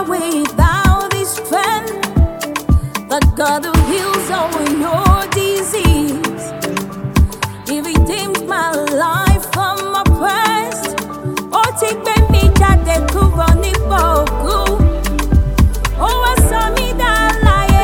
without His strength, the God who heals all your disease. He redeemed my life from oppressed. Oh, take me jáde kúrò nípò òkú. Ó wá sọ mí dá láyé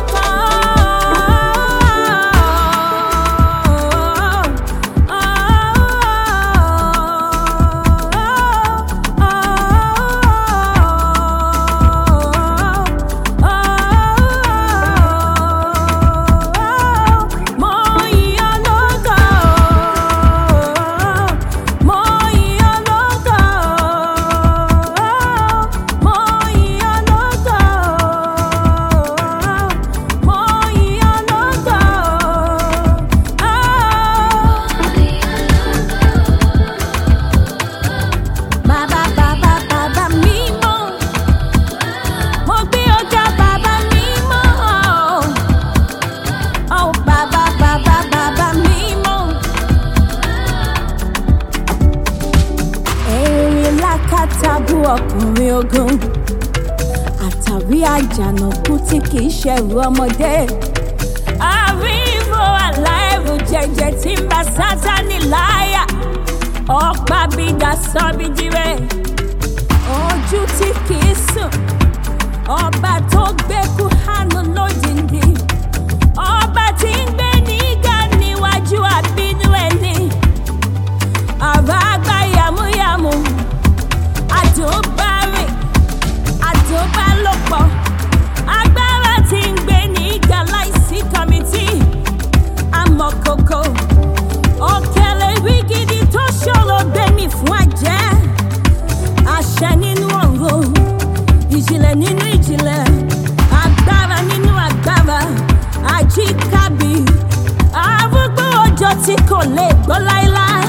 tabu ọkùnrin ogun àtàrí àjànàkú tí kìí ṣẹ̀rù ọmọdé. Àríwó aláìrù jẹjẹ tí ń bá Sátánì láyà. Ọ̀pá bídà sọ́bìdìrẹ. Ojú tí kìí sùn. Ọba tó gbé Kúhánù lódìndí. Ọba tí ń gbé nígà níwájú àbínú ẹni. Àrà àgbà yàmúyàmú. Àdóbárìn, àdóbálòpọ̀, agbára tí ń gbé ní ìgbà láìsí kọ́mítì. Amọ̀kòkò, ọ̀kẹ́lẹ̀ rígidì tó ṣòro gbé mi fún àjẹ́. Àṣẹ nínú ọ̀rọ̀, ìjìnlẹ̀ nínú ìjìnlẹ̀, agbára nínú agbára, àjíkàbí, arúgbó ọjọ́ tí kò lè gbọ́ láíláí.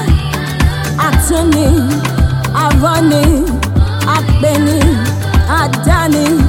Àtúni, àrọ́ni, apẹni, àdáni.